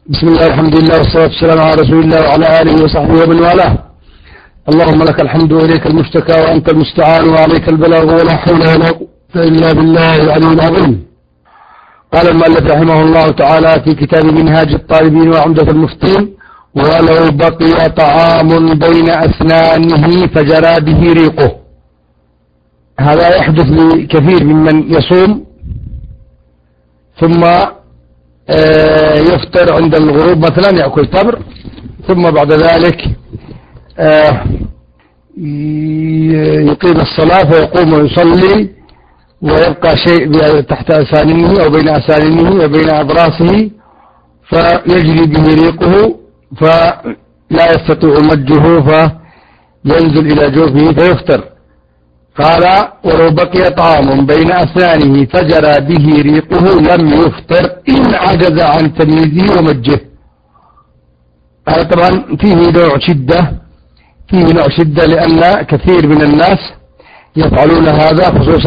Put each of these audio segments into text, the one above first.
بسم الله الحمد لله والصلاة والسلام على رسول الله وعلى آله وصحبه ومن والاه. اللهم لك الحمد وإليك المشتكى وأنت المستعان وعليك البلاغ ولا حول ولا قوة إلا بالله العلي العظيم. قال المؤلف رحمه الله تعالى في كتاب منهاج الطالبين وعمدة المفتين: ولو بقي طعام بين أسنانه فجرى به ريقه. هذا يحدث لكثير ممن يصوم ثم يفطر عند الغروب مثلا، يأكل تمر، ثم بعد ذلك يقيم الصلاة فيقوم ويصلي ويبقى شيء تحت أسانانه أو بين أسانانه وبين أضراسه فيجري به ريقه فلا يستطيع مجه فينزل إلى جوفه فيفطر. قال: ولو بقي طعام بين أسنانه فجرى به ريقه لم يفطر إن عجز عن تمييزه ومجه. هذا طبعا فيه نوع شدة لأن كثير من الناس يفعلون هذا، خصوصا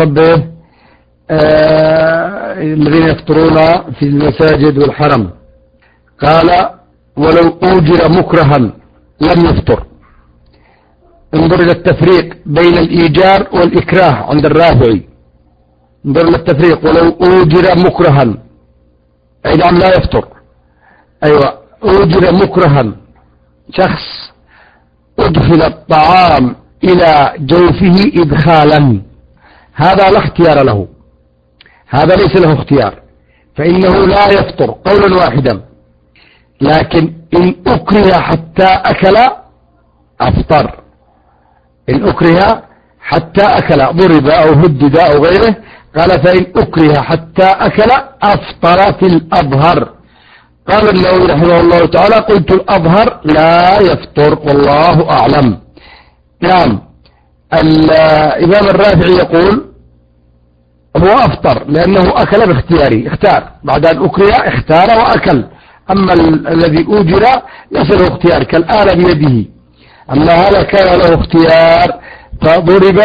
الذين يفطرون في المساجد والحرم. قال: ولو أوجر مكرها لم يفطر. انظر إلى التفريق بين الإيجار والإكراه عند الرافعي. انظر إلى التفريق: ولو أوجر مكرها، أي نعم لا يفطر. أيوة، أوجر مكرها، شخص أدخل الطعام إلى جوفه إدخالا، هذا لا اختيار له، هذا ليس له اختيار، فإنه لا يفطر قولا واحدا. لكن إن أكره حتى أكل أفطر. إن أكره حتى أكل، ضرب أو هدد أو غيره، قال: فإن أكره حتى أكل أفطر في الأظهر. قال النووي رحمه الله تعالى: قلت الأظهر لا يفطر والله أعلم. نعم، الإمام الرافعي يقول هو أفطر لأنه أكل باختياره، اختار بعد أن أكره، اختار وأكل. أما الذي أوجر ليس له اختيار كالآلة بيده، أما هذا كان له اختيار فضرب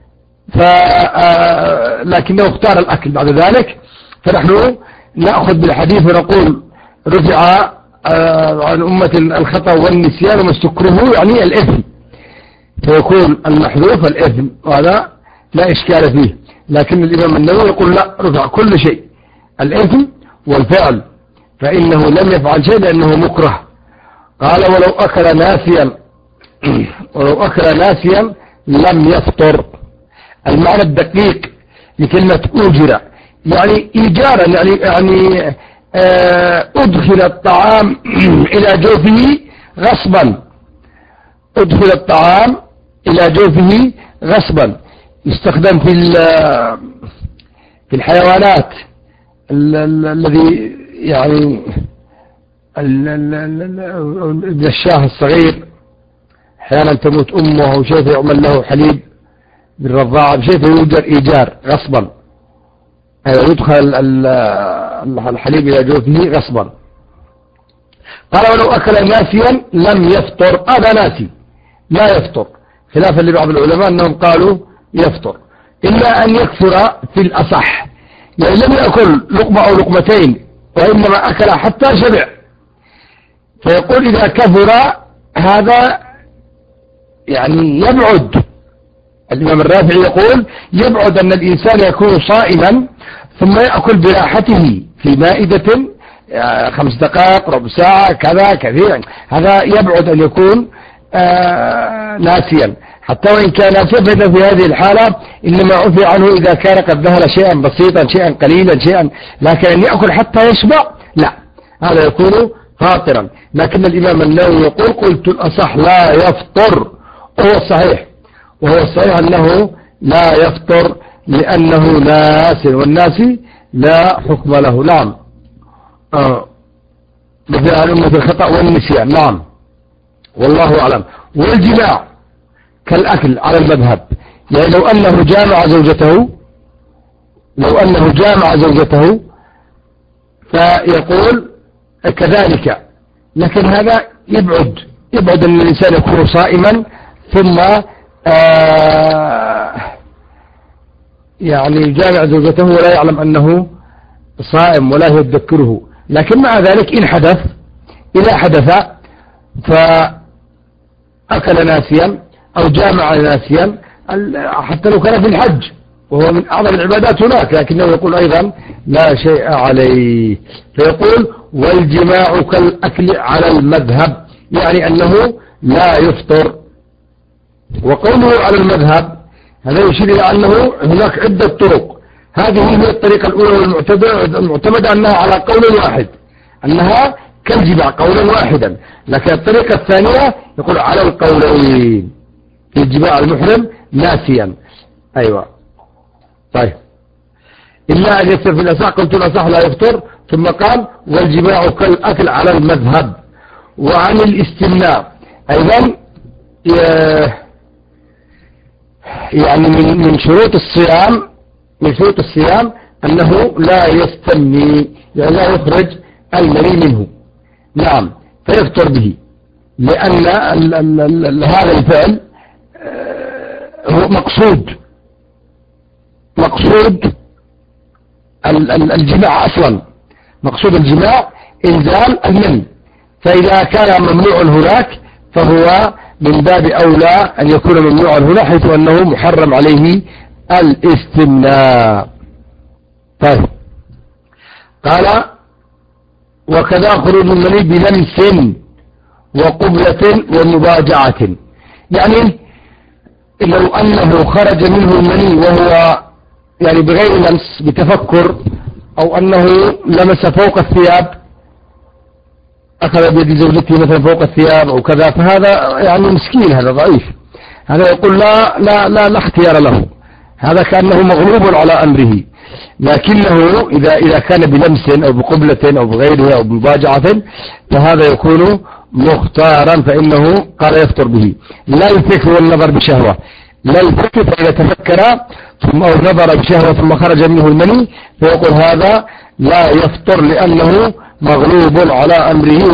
لكنه اختار الأكل بعد ذلك. فنحن نأخذ بالحديث ونقول: رفع عن أمة الخطأ والنسيان وما استكرهوا، يعني الإثم، فيكون المحذوف الإثم، وهذا لا إشكال فيه. لكن الإمام النووي يقول: لا، رفع كل شيء، الإثم والفعل، فإنه لم يفعل شيء لأنه مكره. قال: ولو أكل ناسيا لم يفطر. المعنى الدقيق لكلمة أوجر يعني إيجارا، يعني أدخل الطعام إلى جوفه غصبا. أدخل الطعام إلى جوفه غصبا. يستخدم في الحيوانات الذي يعني ابن الشاه الصغير احيانا تموت امه او شيء يعمل له حليب بالرضاعه بشيء فيوجر ايجار غصبا، يدخل الحليب الى جوفه غصبا. قال: ولو اكل ناسيا لم يفطر. هذا ناسي لا يفطر، خلافا لبعض العلماء انهم قالوا يفطر، الا ان يكثر في الاصح، يعني لم ياكل لقمه او لقمتين وانما اكل حتى شبع، فيقول اذا كثر هذا يعني يبعد. الإمام الرافعي يقول: يبعد أن الإنسان يكون صائما ثم يأكل براحته في مائدة 5 دقائق، ربع ساعة، كذا كثيرا، هذا يبعد أن يكون ناسيا. حتى وإن كان ناسيا فإنه في هذه الحالة إنما عفي عنه إذا كان قد ذهل شيئا بسيطا، شيئا قليلا، شيئا، لكن أن يأكل حتى يشبع لا، هذا يكون فاطرا. لكن الإمام النووي يقول: قلت الأصح لا يفطر، وهو الصحيح أنه لا يفطر لأنه ناس، والناس لا حكم له. نعم، مثل أمة الخطأ والنسيان. نعم، والله أعلم. والجماع كالأكل على المذهب، يعني لو أنه جامع زوجته فيقول كذلك، لكن هذا يبعد أن الإنسان يكون صائما ثم يعني جامع زوجته ولا يعلم أنه صائم ولا يذكره. لكن مع ذلك إن حدث إذا حدث فأكل ناسيا أو جامع ناسيا، حتى لو كان في الحج وهو من أعظم العبادات هناك، لكنه يقول أيضا لا شيء عليه، فيقول والجماع كالأكل على المذهب، يعني أنه لا يفطر. وقوله على المذهب هذا يشير إلى أنه هناك عدة طرق، هذه هي الطريقة الأولى والمعتمدة أنها على قول واحد، أنها كالجماع قولا واحدا، لكن الطريقة الثانية يقول على القولين في الجماع المحرم ناسيا. أيوة طيب، إلا أن يفطر في الأصح، قلت الأصح لا يفطر، ثم قال والجماع كالأكل على المذهب. وعن الاستمناء أيضا يعني من شروط الصيام أنه لا يستمني، يعني لا يخرج المني منه، نعم، فيفطر به، لأن هذا الفعل هو مقصود الجماع أصلا، مقصود الجماع إنزال المني، فإذا كان ممنوع هناك فهو من باب أولى أن يكون ممنوعا هنا، حيث أنه محرم عليه الاستمناء. طيب، قال وكذا خروج المني بلمس وقبلة ومباجعة، يعني لو أنه خرج منه المني وهو يعني بغير لمس، بتفكر، أو أنه لمس فوق الثياب، أخذ بيد زوجته مثلا فوق الثياب أو كذا، فهذا يعني مسكين، هذا ضعيف، هذا يقول لا اختيار له، هذا كأنه مغلوب على أمره. لكنه إذا كان بلمس أو بقبلة أو بغيرها أو بمباجعة فهذا يكون مختارا، فإنه قال يفطر به. لا يفكر النظر بشهوة، لا يفكر، فإذا تفكر ثم أو نظر بشهوة ثم خرج منه المني فيقول هذا لا يفطر، لأنه مغلوب على أمره،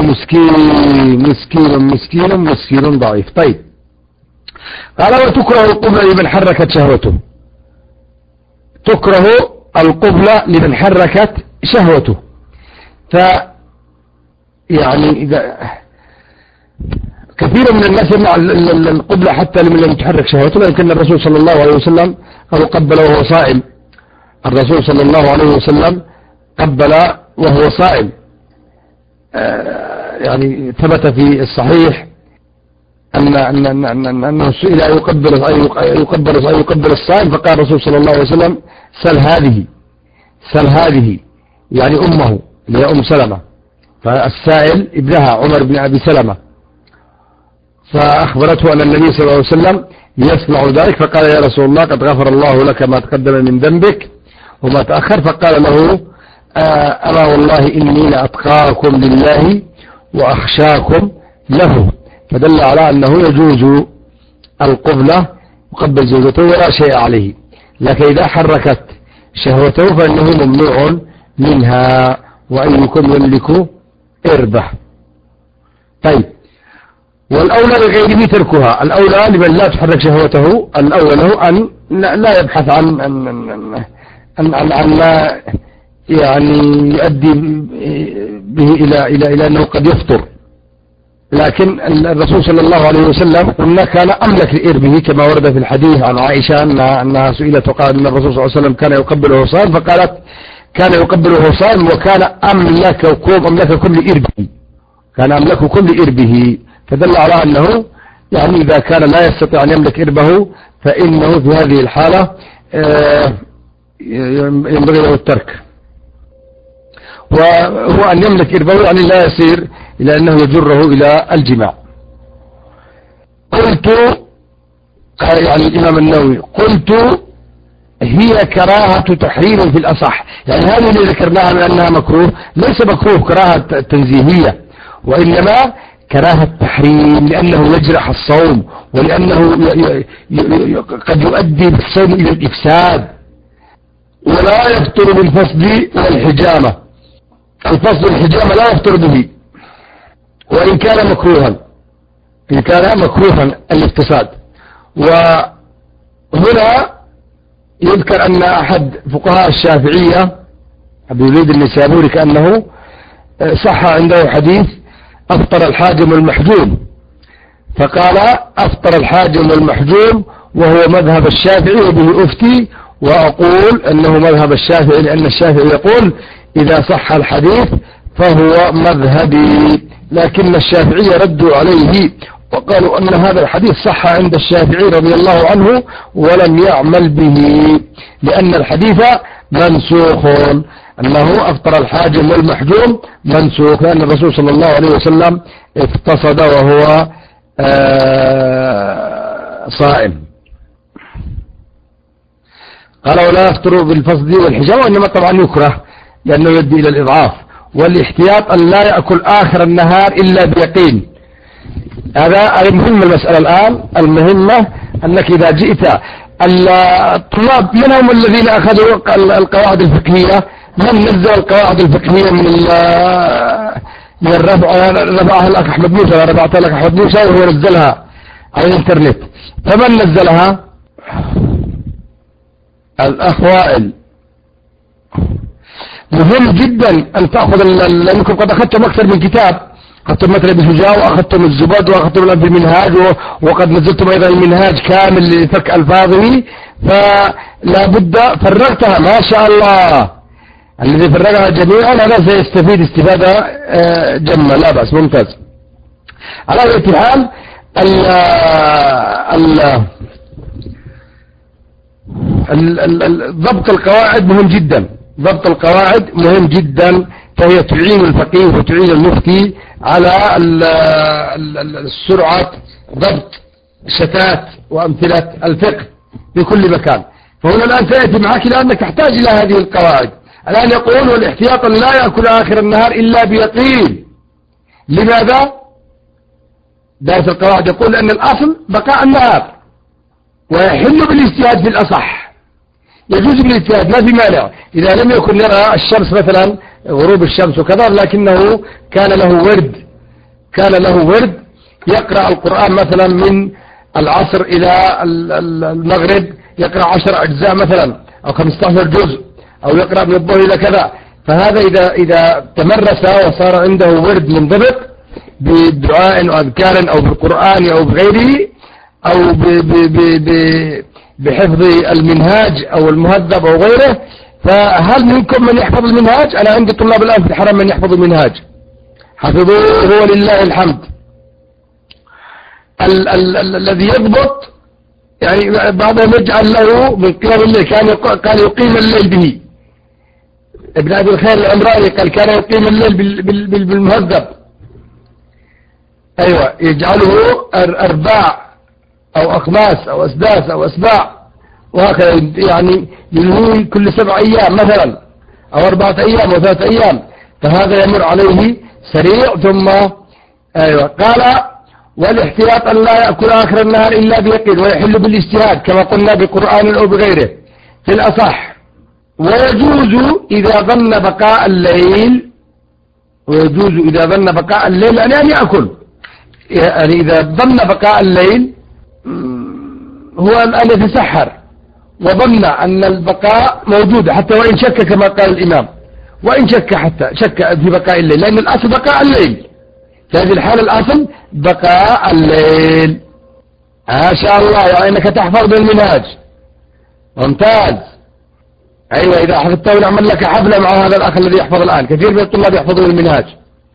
مسكين ضعيف. طيب، قال وتكره القبلة لمن حركت شهوته، تكره القبلة لمن حركت شهوته، يعني إذا كثير من الناس يمنع القبلة حتى لمن لم تحرك شهوته، لكن الرسول صلى الله عليه وسلم قبل وهو صائم، الرسول صلى الله عليه وسلم قبل وهو صائم، يعني ثبت في الصحيح أنه سئل أن يقبل الصائم، فقال الرسول صلى الله عليه وسلم سل هذه يعني أمه اللي هي أم سلمة، فالسائل ابنها عمر بن أبي سلمة، فأخبرته أن النبي صلى الله عليه وسلم يصنع ذلك، فقال يا رسول الله قد غفر الله لك ما تقدم من ذنبك وما تأخر، فقال له أما والله إني لأتقاكم لله وأخشاكم له، فدل على أنه يجوز القبلة يقبل زوجته ولا شيء عليه، لكن إذا حركت شهوته فإنه ممنوع منها، وأيكم يملك إربه. طيب، والأولى لغيره تركها، الأولى لمن لا تحرك شهوته، الأولى له أن لا يبحث عن ما يعني يؤدي به إلى أنه قد يفطر، لكن الرسول صلى الله عليه وسلم قلنا كان أملك لإربه، كما ورد في الحديث عن عائشة أنها سئلت وقال أن الرسول صلى الله عليه وسلم كان يقبله صائم، فقالت كان يقبله صائم وكان أملككم لإربه، كان أملككم لإربه، فدل على أنه يعني إذا كان لا يستطيع أن يملك إربه فإنه في هذه الحالة ينبغي له الترك، وهو أن يملك إربه يعني لا يصير إلى أنه يجره إلى الجماع. قلت يعني الإمام النووي قلت هي كراهة تحريم في الأصح، يعني هذه اللي ذكرناها من أنها مكروه ليس مكروه كراهة تنزيهية، وإنما كراهة تحريم، لأنه يجرح الصوم، ولأنه قد يؤدي بالصوم إلى الإفساد، ولا يفطر بالفصل والحجامة، الفصل والحجامة لا يفطر به وإن كان مكروها، إن كان مكروها الاقتصاد. وهنا يذكر أن أحد فقهاء الشافعية أبو زيد النسابوري كأنه صح عنده حديث أفطر الحاجم والمحجوم، فقال أفطر الحاجم والمحجوم وهو مذهب الشافعي وبه أفتي، وأقول أنه مذهب الشافعي لأن الشافعي يقول إذا صح الحديث فهو مذهبي، لكن الشافعي ردوا عليه وقالوا أن هذا الحديث صح عند الشافعي رضي الله عنه ولم يعمل به، لأن الحديث منسوخ، أنه أفطر الحاجم والمحجوم منسوخ، لأن الرسول صلى الله عليه وسلم اقتصد وهو صائم. قال ولا يفطر بالفصد والحجامة، وإنما طبعا يكره لأنه يؤدي إلى الإضعاف. والاحتياط أن لا يأكل آخر النهار إلا بيقين. هذا المهم المسألة الآن، المهمة أنك إذا جئت الطلاب من هم الذين أخذوا القواعد الفقهية؟ من نزل القواعد الفقهية من الرفع؟ رفعها الأخ أحمد موسى، رفعتها الأخ أحمد موسى وهو نزلها على الإنترنت. فمن نزلها؟ الأخ وائل. مهم جدا أن تأخذ، لأنكم قد أخذتم أكثر من كتاب، أخذتم مثلا ابن شجاع وأخذتم الزبد وأخذتم الأنف المنهاج، وقد نزلتم أيضا المنهاج كامل لفك ألفاظه، فلا بد فرغتها ما شاء الله. الذي فرغها جميعا هذا سيستفيد استفادة جمة، لا بأس، ممتاز. على أي حال ضبط القواعد مهم جدا، ضبط القواعد مهم جدا، فهي تعين الفقيه وتعين المفتي على السرعة ضبط شتات وأمثلة الفقه في كل مكان. فهنا الآن سيأتي معك لأنك تحتاج إلى هذه القواعد. الآن يقول والاحتياط لا يأكل آخر النهار إلا بيقين. لماذا؟ دارس القواعد يقول لأن الأصل بقاء النهار، ويحل بالاجتهاد في الأصح، يجوز بالاجتهاد ما في مانع إذا لم يكن يرى الشمس مثلا غروب الشمس وكذا، لكنه كان له ورد يقرأ القرآن مثلا من العصر إلى المغرب، يقرأ 10 أجزاء مثلا أو 15 جزء، أو يقرأ من الظهر إلى كذا. فهذا إذا تمرس وصار عنده ورد منضبط بدعاء وأذكار أو بالقرآن أو بغيره، أو بحفظ المنهاج أو المهذب أو غيره. فهل منكم من يحفظ المنهاج؟ أنا عندي طلاب الآن في الحرم من يحفظ المنهاج، حفظوه ولله الحمد. الذي يضبط يعني بعضهم يجعل له من قيام الليل، كان يقيم الليل به. ابن أبي الخير العمراني قال كان يقيم الليل بالمهذب. أيوة، يجعله أرباع أو أخماس أو أسداس أو أسباع، وهكذا يعني ينهي كل 7 أيام مثلا، أو 4 أيام أو 3 أيام، فهذا يمر عليه سريع. ثم أيوة قال والاحتياط أن لا يأكل آخر النهار إلا بيقين، ويحل بالاجتهاد كما قلنا بقرآن أو بغيره في الأصح. ويجوز إذا ظن بقاء الليل، يعني أن يأكل، يعني إذا ظن بقاء الليل هو أن يتسحر وظن أن البقاء موجود، حتى وإن شك كما قال الإمام، وإن شك حتى شك في بقاء الليل، لأن الأصل بقاء الليل. في هذه الحالة الأصل بقاء الليل. ما شاء الله، يعني أنك تحفظ بالمنهاج، ممتاز. أيوة، إذا حفظته نعمل لك حفلة مع هذا الأخ الذي يحفظ الآن، كثير من الطلاب يحفظون المنهاج.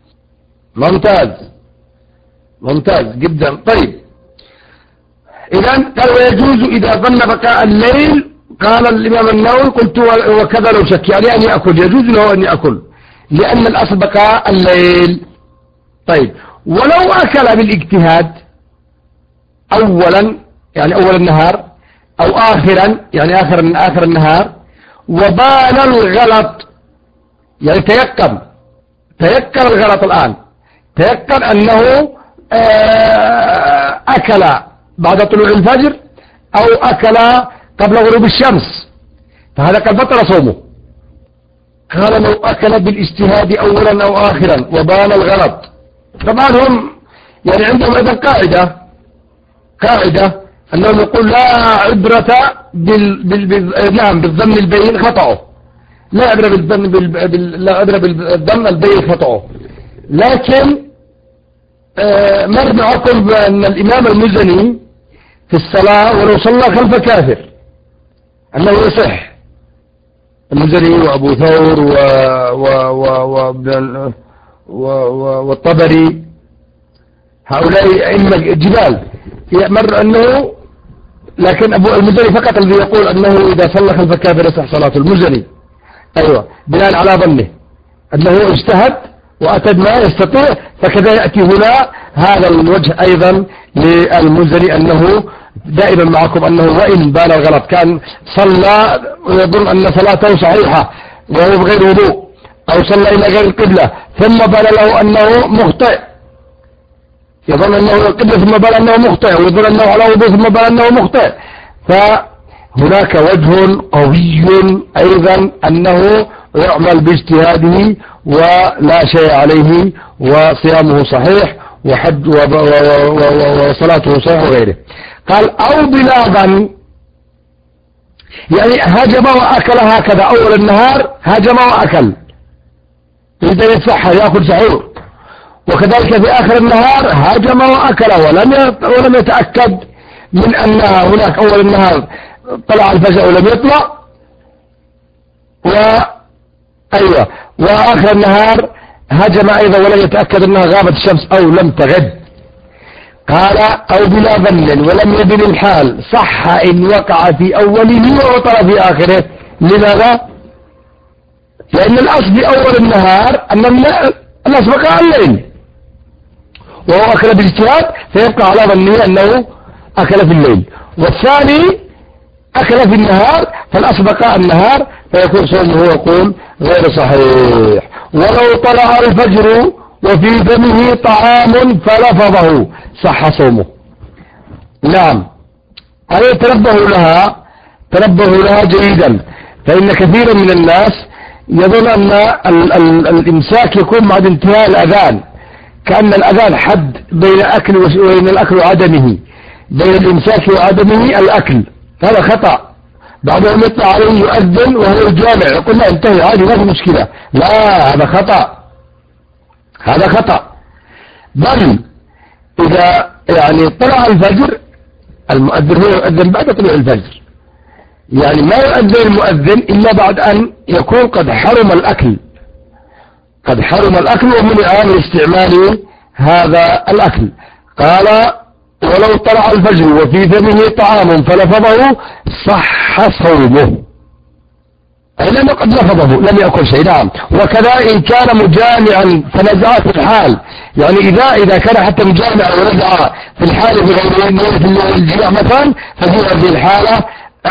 ممتاز جدا. طيب، إذا قال ويجوز إذا ظن بقاء الليل. قال الإمام النووي قلت وكذا لو شك، يعني أن يأكل، يجوز له أن يأكل لأن الأصل بقاء الليل. طيب، ولو أكل بالاجتهاد أولا، يعني أول النهار، أو آخرا يعني آخر النهار، وبان الغلط، يعني تيقن الغلط الآن، تيقن أنه أكل بعد طلوع الفجر أو أكل قبل غروب الشمس، فهذا قد بطل صومه. قال لو أكل بالاجتهاد أولا أو آخرا وبان الغلط. طبعا هم يعني عندهم أيضا قاعدة أنهم يقول لا عبرة بالظن البين خطأه، لا عبرة بالظن البين خطأه. لكن مر معكم بأن الإمام المزني في الصلاة ولو صلى خلف كافر أنه يصح. المزني وأبو ثور والطبري هؤلاء أئمة جبال مر أنه، لكن أبو المزني فقط الذي يقول أنه إذا صلى خلف كافر يصح صلاة المزني. أيوة، بناء على ظنه أنه اجتهد وأتى ما يستطيع، فكذا يأتي هنا هذا الوجه أيضا للمزني أنه دائما معكم أنه وإن بان الغلط كان صلى ويظن أن صلاته صحيحة وهو بغير وضوء، أو صلى إلى غير القبلة ثم بان له أنه مخطئ، يظن أنه القبلة ثم بان أنه مخطئ، ويظن أنه على وضوء ثم بان أنه مخطئ، فهناك وجه قوي أيضا أنه يعمل باجتهاده ولا شيء عليه وصيامه صحيح وحج وصلاته صحيح وغيره. قال أو بلاغا، يعني هجم وأكل هكذا أول النهار، هجم وأكل يريد أن يتسحر يأكل سحور، وكذلك في آخر النهار هجم وأكل ولم يتأكد من أنها هناك أول النهار طلع الفجر ولم يطلع، أيوة، وآخر النهار هجم أيضا ولم يتأكد أنها غابت الشمس أو لم تغد. قال أو بلا ظن ولم يبن الحال صح إن وقع في أوله وعطل في آخره. لماذا؟ لأن الأصل في أول النهار أن الناس بقى الليل وهو أكل بالاجتهاد، فيبقى على ظنه أنه أكل في الليل، والثاني أكل في النهار فالأصل بقاء النهار، فيكون صومه يقول غير صحيح. ولو طلع الفجر وفي فمه طعام فلفظه صح صومه. نعم، أي تنبهوا لها جيدا، فإن كثيرا من الناس يظن أن الإمساك يكون بعد انتهاء الأذان، كأن الأذان حد بين أكل وبين الأكل وعدمه، بين الإمساك وعدمه الأكل، هذا خطأ. بعضهم يطلع عليه يؤذن وهو الجامع يقول لا انتهي عادي ما في مشكلة، لا، هذا خطأ. بل إذا يعني طلع الفجر المؤذن هو يؤذن بعد طلوع الفجر، يعني ما يؤذن المؤذن إلا بعد أن يكون قد حرم الأكل ومنع من استعمال هذا الأكل. قال ولو طلع الفجر وفي فمه طعام فلفظه صح صومه، أي لأنه قد لفظه لم يأكل شيء. نعم، وكذا إن كان مجامعا فنزع في الحال، يعني إذا كان حتى مجامعا ونزع في الحال في غير نية الجماع مثلا، ففي هذه الحالة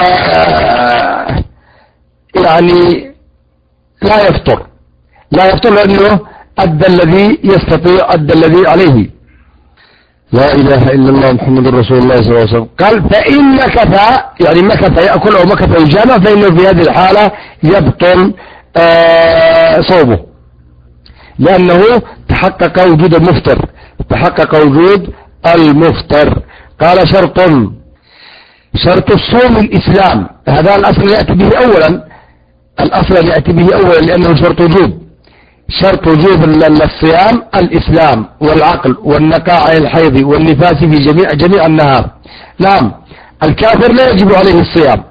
يعني لا يفطر لأنه أدى الذي يستطيع، أدى الذي عليه. لا إله إلا الله محمد رسول الله صلى الله عليه وسلم. قال فإن مكث، يعني مكث يأكل أو مكث يجامع، فإنه في هذه الحالة يبطل صومه، لأنه تحقق وجود المفطر. قال شرط الصوم الإسلام، هذا الأصل يأتي به أولا، لأنه شرط وجوب الصيام الإسلام والعقل والنقاء عن الحيض والنفاس في جميع النهار. نعم، الكافر لا يجب عليه الصيام،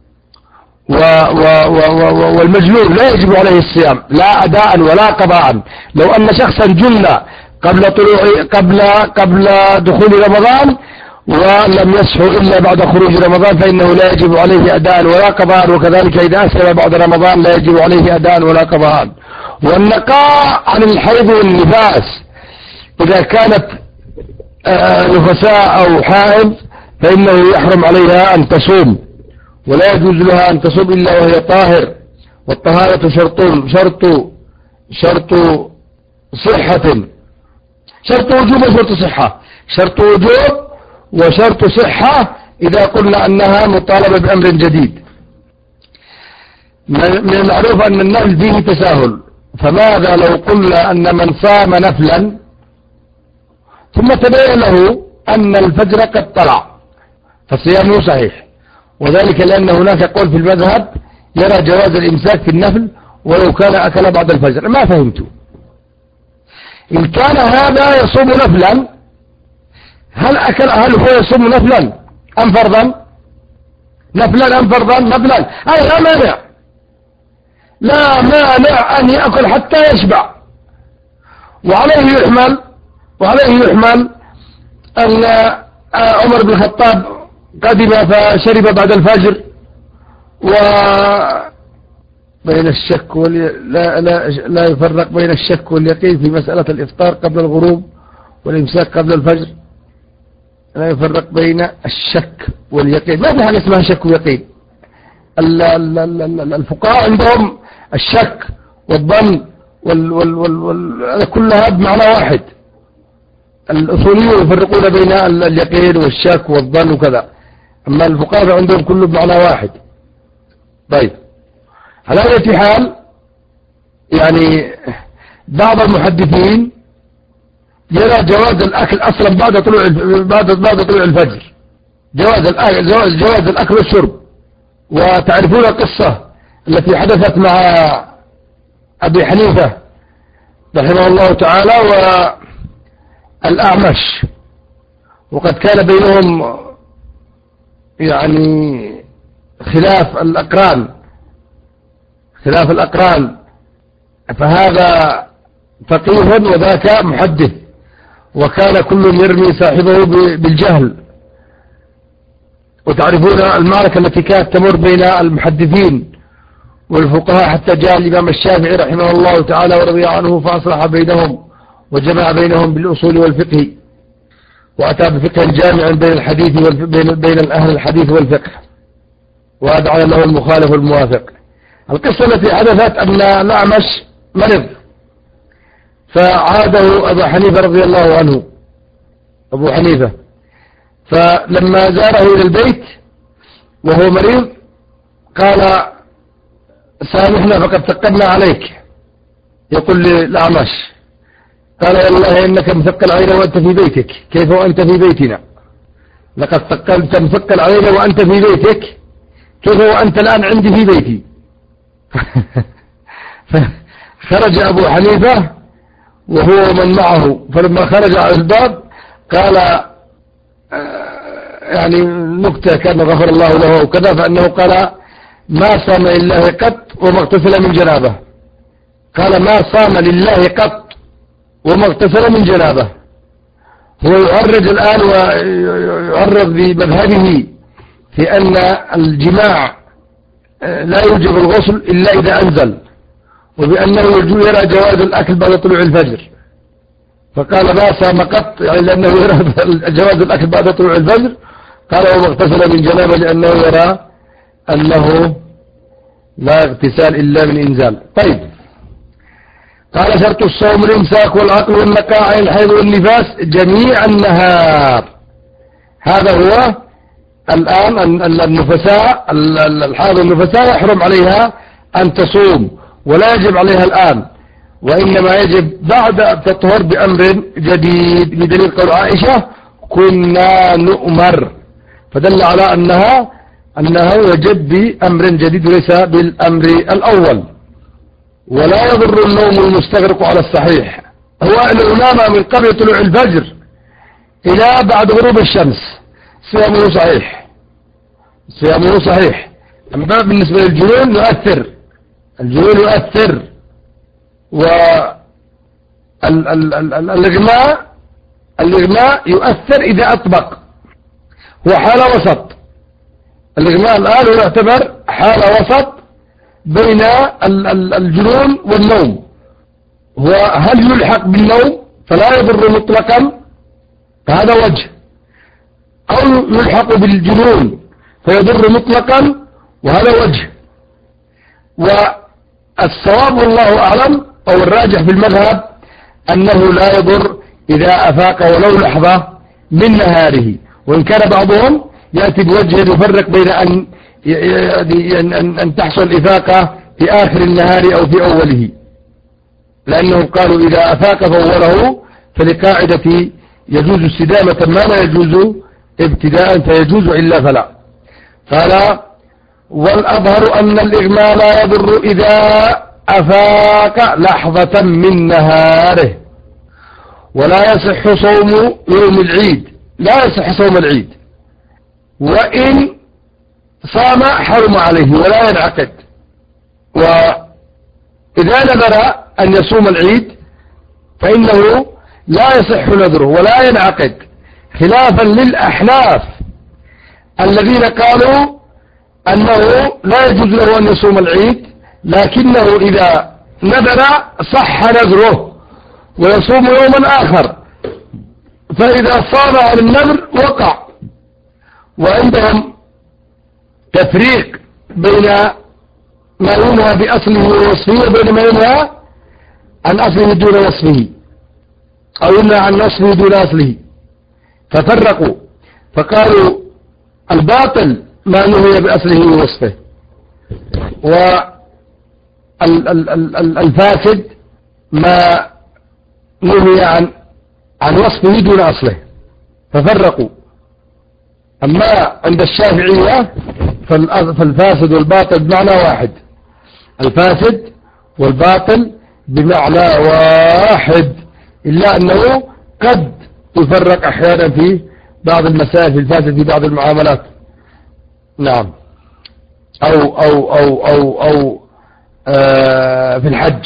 والمجنون لا يجب عليه الصيام لا أداء ولا قضاء. لو أن شخصا جن قبل دخول رمضان ولم يصحو إلا بعد خروج رمضان فإنه لا يجب عليه أداء ولا قضاء، وكذلك إذا أسلم بعد رمضان لا يجب عليه أداء ولا قضاء. والنقاء عن الحيض والنفاس، إذا كانت نفساء أو حائض فإنه يحرم عليها أن تصوم، ولا يجوز لها أن تصوم إلا وهي طاهر، والطهارة شرط صحة، شرط وجوب وشرط صحة، شرط وجوب وشرط صحة إذا قلنا أنها مطالبة بأمر جديد. من المعروف أن النفل فيه تساهل، فماذا لو قلنا أن من صام نفلا ثم تبين له أن الفجر قد طلع فصيامه صحيح، وذلك لأن هناك قول في المذهب يرى جواز الإمساك في النفل ولو كان أكل بعد الفجر. ما فهمت؟ إن كان هذا يصوم نفلا، هل هو يصوم نفلا أم فرضا؟ نفلا أم فرضا؟ نفلا، أي لا مانع، لا مانع أن يأكل حتى يشبع. وعليه يحمل أن عمر بن الخطاب قدم فشرب بعد الفجر، وبين الشك لا يفرق بين الشك واليقين في مسألة الإفطار قبل الغروب والإمساك قبل الفجر، لا يفرق بين الشك واليقين، ما في حاجة اسمها شك ويقين. الفقهاء عندهم الشك والظن كلها بمعنى واحد. الأصوليون يفرقون بين اليقين والشك والظن وكذا، أما الفقهاء عندهم كله بمعنى واحد. طيب، على أي حال يعني بعض المحدثين يرى جواز الأكل أصلا بعد طلوع الفجر، جواز الأكل والشرب. وتعرفون القصة التي حدثت مع أبي حنيفة رحمه الله تعالى والأعمش، وقد كان بينهم يعني خلاف الأقران، فهذا فقيه وذاك محدث، وكان كل يرمي صاحبه بالجهل. وتعرفون المعركة التي كانت تمر بين المحدثين والفقهاء، حتى جاء الإمام الشافعي رحمه الله تعالى ورضي عنه فأصلح بينهم وجمع بينهم بالأصول والفقه، وأتى بفقه جامع بين الحديث بين أهل الحديث والفقه، وأدعى له المخالف والموافق. القصة التي حدثت أن الأعمش مرض، فعاده أبو حنيفة رضي الله عنه، أبو حنيفة، فلما زاره إلى البيت وهو مريض قال سامحنا فقد ثقلنا عليك، يقول للأعمش، قال والله إنك مثقل علينا وأنت في بيتك، كيف وأنت في بيتنا؟ لقد ثقلت مثقل علينا وأنت في بيتك، كيف وأنت الآن عندي في بيتي؟ فخرج أبو حنيفة وهو من معه، فلما خرج على الباب قال يعني نكتة كان غفر الله له وكذا، فأنه قال ما صام لله قط وما اغتسل من جنابه. قال ما صام لله قط وما اغتسل من جنابه. هو يعرض الآن ويعرض بمذهبه في أن الجماع لا يوجب الغسل إلا إذا أنزل، وبأنه يرى جواز الأكل بعد طلوع الفجر، فقال ما صام قط يعني لأنه يرى جواز الأكل بعد طلوع الفجر. قال وما اغتسل من جنابه لأنه يرى أنه لا اغتسال إلا من إنزال. طيب، قال شرط الصوم الإمساك والعقل والنقاء عن الحيض والنفاس جميع النهار. هذا هو الآن النفساء، الحائض والنفساء يحرم عليها أن تصوم، ولا يجب عليها الآن، وإنما يجب بعد تطهر بأمر جديد، بدليل قول عائشة كنا نؤمر، فدل على أنه يجب بأمر جديد وليس بالأمر الأول. ولا يضر النوم المستغرق على الصحيح، هو الإمامة من قبل طلوع الفجر إلى بعد غروب الشمس صيامه صحيح. أما بالنسبة للجنون يؤثر، الجنون يؤثر، والإغماء يؤثر إذا أطبق، هو حالة وسط. الإغماء الآن هو يعتبر حالة وسط بين الجنون والنوم. هو هل يلحق بالنوم فلا يضر مطلقا، فهذا وجه، أو يلحق بالجنون فيضر مطلقا، وهذا وجه. والصواب والله أعلم أو الراجح في المذهب أنه لا يضر إذا أفاق ولو لحظة من نهاره، وإن كان بعضهم يأتي بوجه يفرق بين أن تحصل إفاقة في آخر النهار أو في أوله، لأنهم قالوا إذا أفاق فوله فلقاعدة يجوز استدامة ما لا يجوز ابتداء فيجوز إلا فلا. قال والأظهر أن الإغماء لا يضر إذا أفاق لحظة من نهاره. ولا يصح صوم يوم العيد، لا يصح صوم العيد، وإن صام حرم عليه ولا ينعقد. وإذا نذر أن يصوم العيد فإنه لا يصح نذره ولا ينعقد، خلافا للأحناف الذين قالوا أنه لا يجوز له أن يصوم العيد، لكنه إذا نذر صح نذره ويصوم يوما آخر، فإذا صام عن النذر وقع. وعندهم تفريق بين ما ينهى بأصله ووصفه وبين ما ينهى عن أصله دون وصفه، أو ينهى عن وصفه دون أصله، ففرقوا فقالوا الباطل ما نهي بأصله ووصفه، والفاسد ما نهي عن وصفه دون أصله، ففرقوا. أما عند الشافعية فالفاسد والباطل بمعنى واحد، الفاسد والباطل بمعنى واحد، إلا أنه قد يفرق أحيانا في بعض المسائل، في الفاسد في بعض المعاملات، نعم، أو في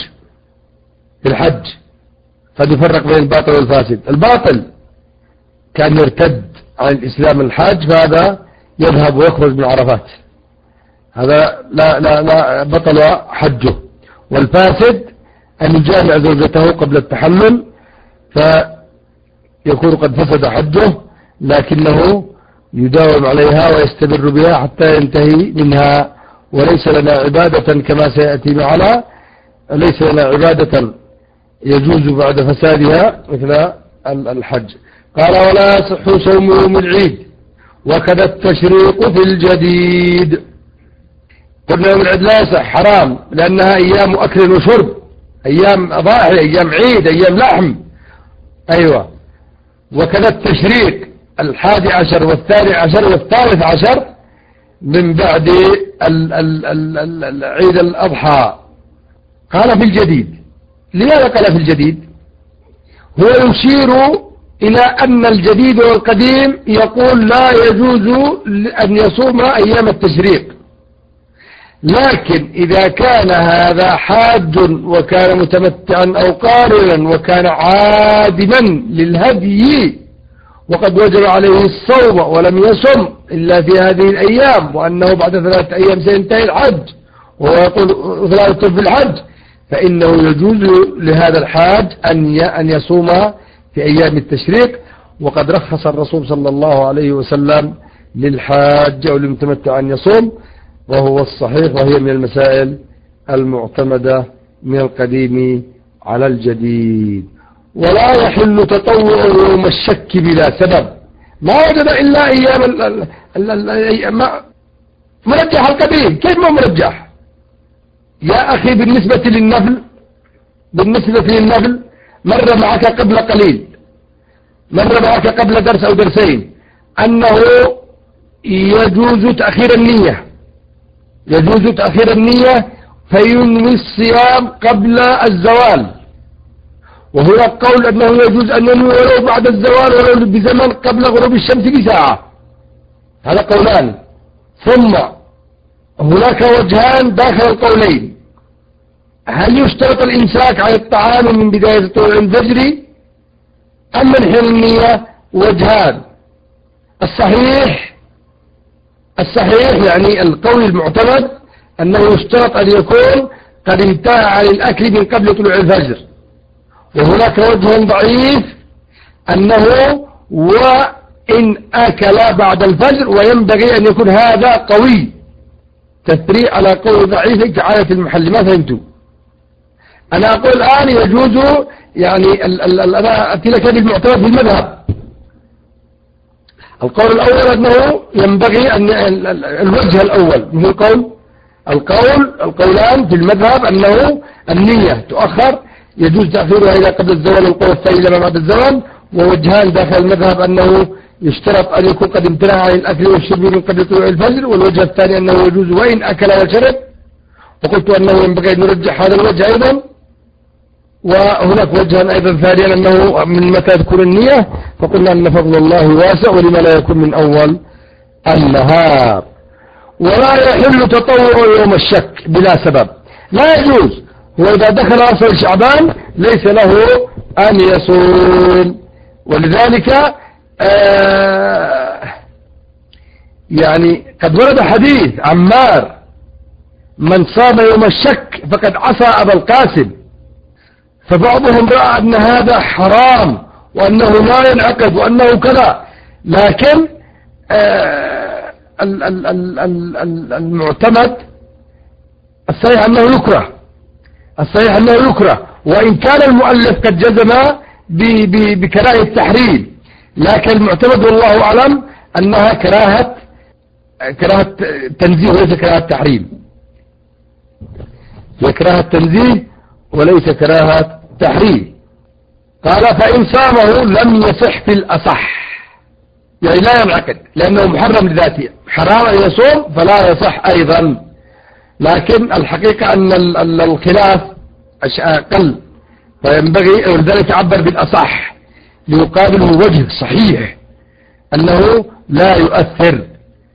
الحج قد يفرق بين الباطل والفاسد. الباطل كان يرتد عن الإسلام الحاج، فهذا يذهب ويخرج من عرفات، هذا لا بطل حجه. والفاسد أن يجامع زوجته قبل التحلل فيكون قد فسد حجه، لكنه يداوم عليها ويستمر بها حتى ينتهي منها. وليس لنا عبادة كما سيأتي معنا، ليس لنا عبادة يجوز بعد فسادها مثل الحج. قال ولا يصح صوم يوم العيد وكذا التشريق في الجديد. قلنا يوم العيد لا يصح، حرام، لأنها أيام أكل وشرب، أيام أضاحي، أيام عيد، أيام لحم. أيوة. وكذا التشريق 11 و12 و13 من بعد عيد الأضحى. قال في الجديد. لماذا قال في الجديد؟ هو يشير إلى أن الجديد والقديم يقول لا يجوز أن يصوم أيام التشريق، لكن إذا كان هذا حاج وكان متمتعا أو قارنا وكان عادما للهدي وقد وجب عليه الصوم ولم يصم إلا في هذه الأيام، وأنه بعد 3 أيام سينتهي الحج وهو يقول 3 في الحج، فإنه يجوز لهذا الحاج أن يصوم في أيام التشريق. وقد رخص الرسول صلى الله عليه وسلم للحاج أو للمتمتع أن يصوم، وهو الصحيح، وهي من المسائل المعتمدة من القديم على الجديد. ولا يحل تطوع يوم الشك بلا سبب، ما وجد إلا أيام مرجح القديم. كيف ما مرجح يا أخي؟ بالنسبة للنفل مر معك قبل قليل، مر معك قبل درس أو درسين أنه يجوز تأخير النية فينوي الصيام قبل الزوال، وهو قول أنه يجوز أن ينوي ولو بعد الزوال ولو بزمن قبل غروب الشمس بساعة، هذا قولان. ثم هناك وجهان داخل القولين: هل يشترط الإمساك عن الطعام من بداية طلوع الفجر أم من حين النية؟ وجهان. الصحيح يعني القول المعتمد أنه يشترط أن يكون قد انتهى عن الأكل من قبل طلوع الفجر. وهناك وجه ضعيف أنه وإن أكل بعد الفجر، وينبغي أن يكون هذا قوي. تفريع على قول ضعيف كعادة المحل، ما فهمتوا؟ أنا أقول الآن يجوز، يعني أنا أتي لك بالمعتمد في المذهب. القول الأول أنه ينبغي أن الوجه الأول من القولان في المذهب أنه النية تؤخر، يجوز تأخيرها إلى قبل الزوال، والقول الثاني إلى ما بعد الزوال. ووجهان داخل المذهب أنه يشترط أن يكون قد امتنع عن الأكل والشرب من قبل طلوع الفجر، والوجه الثاني أنه يجوز وإن أكل وشرب. وقلت أنه ينبغي أن نرجح هذا الوجه أيضا، وهناك وجها أيضا ثانيا أنه من متى تكون النية، فقلنا أن فضل الله واسع، ولما لا يكون من أول النهار. ولا يحل تطوع يوم الشك بلا سبب، لا يجوز. وإذا دخل أصل شعبان ليس له أن يصوم. ولذلك يعني قد ورد حديث عمار: من صام يوم الشك فقد عصى أبا القاسم. فبعضهم رأى أن هذا حرام وأنه لا ينعقد وأنه كذا، لكن المعتمد الصحيح أنه يكره، الصحيح أنه يكره، وإن كان المؤلف قد جزم بكراهة التحريم، لكن المعتمد والله أعلم أنها كراهة تنزيه وليس كراهة تحريم، هي كراهة تنزيه وليس كراهة تحريم. قال: فإن صامه لم يصح في الأصح، يعني لا ينعقد لأنه محرم لذاته، حرام أن يصوم فلا يصح أيضا. لكن الحقيقة أن الخلاف أقل، فينبغي، ولذلك عبر بالأصح ليقابله وجه صحيح أنه لا يؤثر،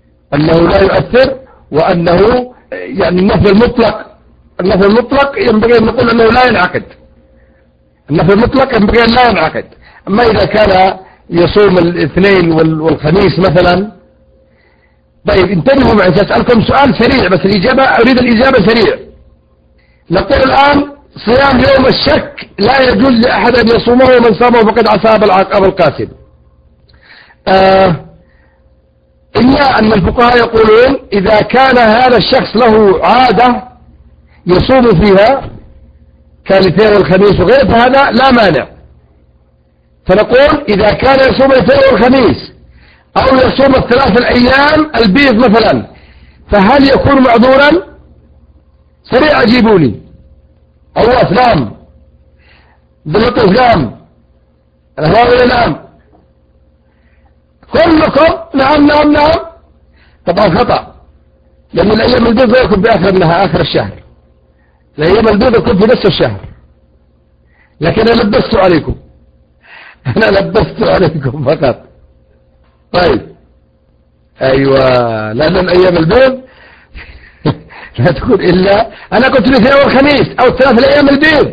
وأنه يعني النفي المطلق ينبغي أن نقول أنه لا ينعقد، النفي المطلق ينبغي أن لا ينعقد. أما إذا كان يصوم الاثنين والخميس مثلا. طيب انتبهوا معي، سأسألكم سؤال سريع، بس أريد الإجابة سريع. نقول الآن صيام يوم الشك لا يجوز لأحد أن يصومه، ومن صامه فقد عصى أبا القاسم. إلا أن الفقهاء يقولون إذا كان هذا الشخص له عادة يصوم فيها كالاثنين والخميس وغيره فهذا لا مانع. فنقول إذا كان يصوم الاثنين والخميس أو يصوم الثلاث الأيام البيض مثلا، فهل يكون معذورا؟ سريع أجيبوني. أو أسلام ذلك إسلام الأهواء نعم، كلكم نعم. طبعا خطأ، لأن الأيام البيض لا يكون آخر الشهر، الأيام البيض يكون في نصف الشهر. لكن أنا لبست عليكم فقط. طيب أيوة، لأن الأيام البيض لا تكون إلا، أنا قلت الاثنين والخميس أو الثلاث الأيام البيض،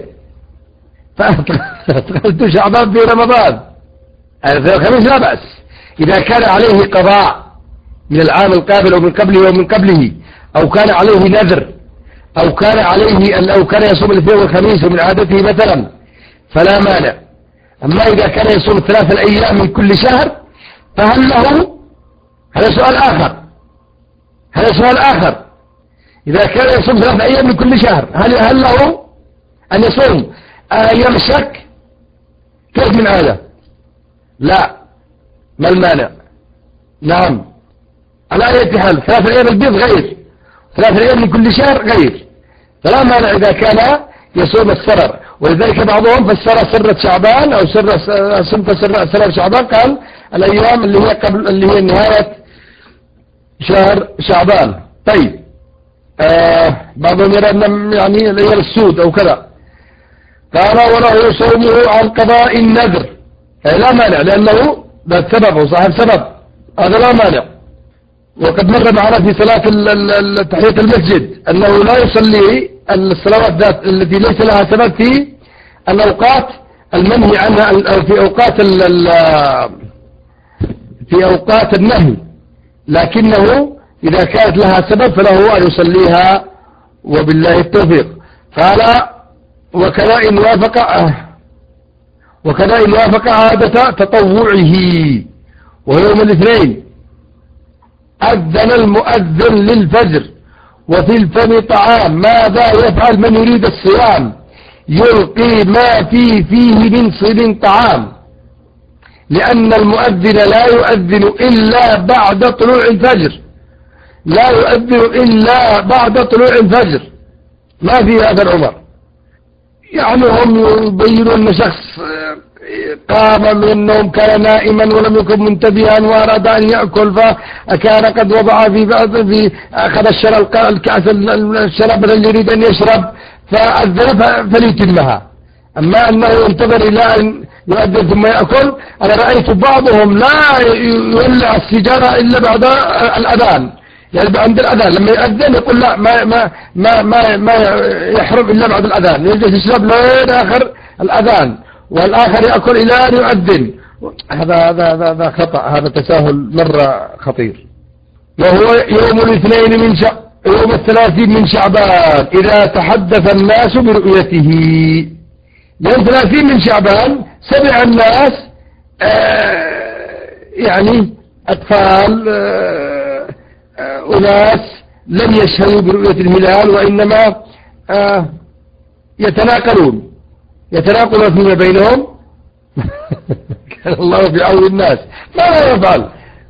فأدخلت شعبان في رمضان. الاثنين والخميس لا بأس إذا كان عليه قضاء من العام القابل أو من قبله أو من قبله، أو كان عليه نذر، أو كان يصوم الاثنين والخميس ومن عادته مثلا، فلا مانع. أما إذا كان يصوم الثلاث الأيام من كل شهر فهل له، هذا سؤال آخر، إذا كان يصوم 3 أيام من كل شهر هل له أن يصوم أيام الشك؟ كيف من هذا؟ لا، ما المانع؟ نعم، على أي حال 3 أيام البيض غير، 3 أيام من كل شهر غير، فلا مانع إذا كان يصوم السرر. ولذلك بعضهم فسر سرة شعبان أو سرة شعبان، قال الأيام اللي هي نهاية شهر شعبان. طيب بعضهم يرى أن يعني الأيام السود أو كذا. قال: وله صومه عن قضاء النذر، لا مانع لأنه ذات سبب وصاحب سبب، هذا لا مانع. وقد مر معنا في صلاة تحية المسجد أنه لا يصلي الصلوات ذات التي ليس لها سبب في الأوقات المنهي عنها، أو في أوقات النهي، لكنه إذا كانت لها سبب فله أن يصليها وبالله التوفيق. قال: وكذا إن وافق عادة تطوعه، ويوم الاثنين أذن المؤذن للفجر وفي الفم طعام، ماذا يفعل من يريد الصيام؟ يلقي ما فيه من صل طعام، لأن المؤذن لا يؤذن إلا بعد طلوع الفجر، ما في هذا العمر. يعني هم يبينون أن شخص قام من النوم كان نائما ولم يكن منتبها وأراد أن يأكل، فكان قد وضع في أخذ الكأس الشراب الذي يريد أن يشرب، فأذن فليتمها. أما أنه ينتظر إلى أن يؤذن ثم يأكل، أنا رأيت بعضهم لا يولع السيجارة إلا بعد الأذان، يعني عند الأذان لما يؤذن يقول لا ما يحرم إلا بعد الأذان، يجلس يشرب لين آخر الأذان، والآخر يأكل إلى أن يؤذن. هذا خطأ، هذا تساهل مرة خطير. وهو يوم 30 من شعبان إذا تحدث الناس برؤيته. يوم 30 من شعبان سمع الناس يعني أطفال أناس لم يشهدوا برؤية الهلال، وإنما يتناقلون فيما بينهم. كان الله في عون الناس. ماذا نفعل؟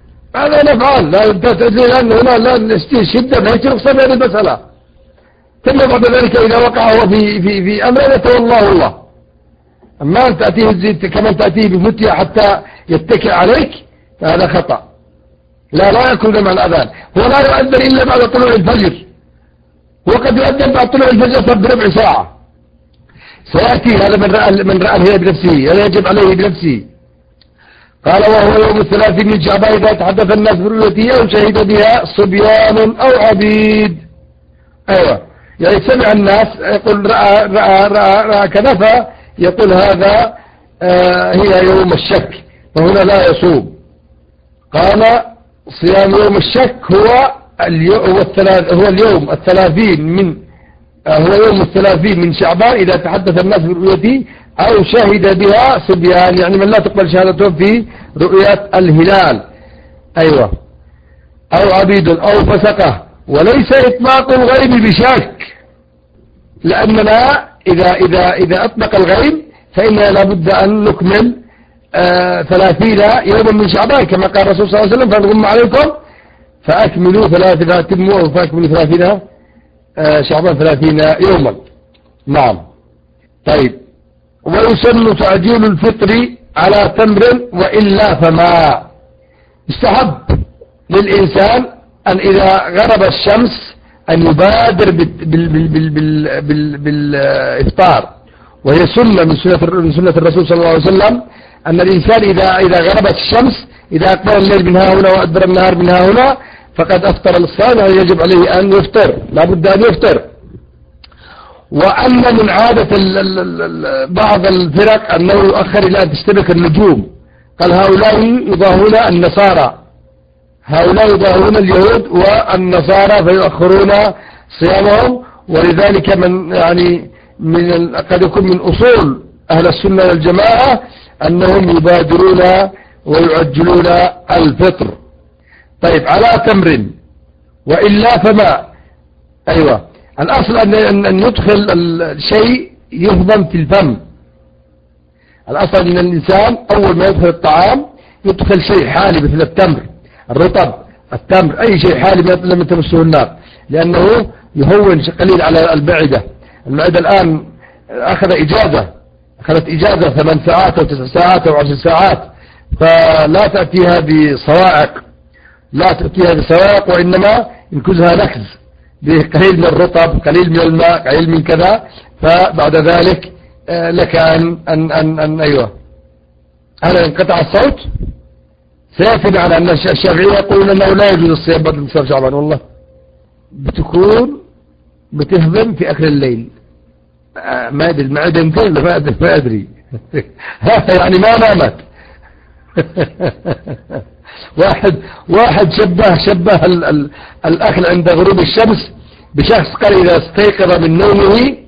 لأن هنا لا شدة ليس رخصة بهذه المسألة. ثم بعد ذلك إذا وقع هو في أمر يتولاه الله. أما أن تأتيه الزيت كمان تأتيه بفتية حتى يتكئ عليك، فهذا خطأ. لا يكون مع الأذان. هو لا يؤذن إلا بعد طلوع الفجر، وقد يؤذن بعد طلوع الفجر بربع ساعة. سيأتي هذا من رأى الهلال بنفسه، هذا يجب عليه بنفسه. قال وهو يوم 30 من شعبان إذا تحدث الناس برؤيته أو شهد بها صبيان أو عبيد. أيوة، يعني سمع الناس يقول رأى كذا، يقول هذا هي يوم الشك، وهنا لا يصوم. قال صيام يوم الشك هو اليوم 30 من شعبان إذا تحدث الناس برؤيته أو شهد بها صبيان، يعني من لا تقبل شهادتهم في رؤية الهلال. أيوة، أو عبيد أو فسقه. وليس إطلاق الغيب بشك، لأننا إذا أطلق الغيب فإننا لابد أن نكمل 30 يوما من شعبان، كما قال الرسول صلى الله عليه وسلم فنغم عليكم فأكملوا 30 شعبان 30 يوما. نعم. طيب، ويسن تعجيل الفطر على تمر وإلا فما. يستحب للإنسان أن إذا غرب الشمس أن يبادر بالإفطار، وهي سنة من سنة الرسول صلى الله عليه وسلم أن الإنسان إذا غربت الشمس، إذا أقبل الليل من ها هنا وأدبر النهار من ها هنا، فقد أفطر الصائم، يعني يجب عليه أن يفطر، لا بد أن يفطر. وأن من عادة بعض الفرق أنه يؤخر إلى أن تشتبك النجوم. قال هؤلاء يضاهون النصارى، هؤلاء يضاهون اليهود والنصارى فيؤخرون صيامهم. ولذلك قد يكون من أصول أهل السنة والجماعة أنهم يبادرون ويعجلون الفطر. طيب، على تمر وإلا فما. أيوة، الأصل أن يدخل الشيء يهضم في الفم. الأصل أن الإنسان أول ما يدخل الطعام يدخل شيء حالي مثل التمر، الرطب، التمر، أي شيء حالي لم تمسه النار، لأنه يهون قليل على المعدة. المعدة الآن أخذت إجازة 8 ساعات أو 9 ساعات أو 10 ساعات، فلا تأتيها بسواق، وإنما ينكزها نكز بقليل من الرطب، قليل من الماء، قليل من كذا. فبعد ذلك لك أن أيوة. هل انقطع الصوت؟ سيأتي على أن الشافعية يقولون أنه لا يجوز الصيام بعد انتصاف شعبان. والله بتهضم في آخر الليل، ما أدري المعدة يمكن ما أدري يعني ما نامت. واحد شبه الأكل عند غروب الشمس بشخص قال إذا استيقظ من نومه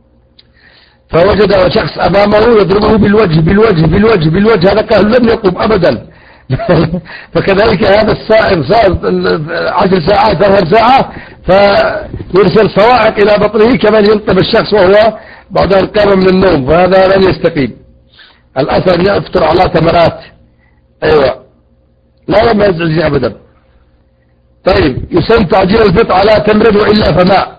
فوجد شخص أمامه يضربه بالوجه، هذا قال لم يقم أبدا. فكذلك هذا الصائم صار 10 ساعات 12 ساعة فيرسل صواعق إلى بطنه كمان ينطب الشخص وهو بعد أن قام من النوم، فهذا لن يستقيم. الأصل أن يفطر على تمرات. أيوة، لا لما يزعجني أبدا. طيب، يسن تعجيل الفطر على تمر وإلا فما.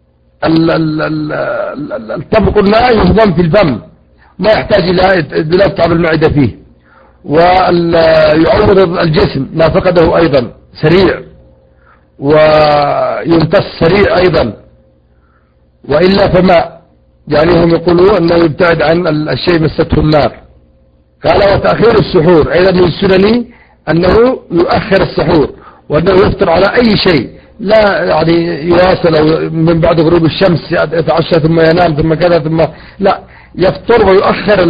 التمر قلنا يهضم في الفم، ما يحتاج إلى تعب المعدة فيه، ويعوض الجسم ما فقده أيضا سريع، ويمتص سريع أيضا. وإلا فما، يعني هم يقولون أنه يبتعد عن الشيء مسته النار. قال وتأخير السحور أيضا من السنن أنه يؤخر السحور، وأنه يفطر على أي شيء، لا يعني يواصل من بعد غروب الشمس يتعشى ثم ينام ثم كذا ثم لا، يفطر ويؤخر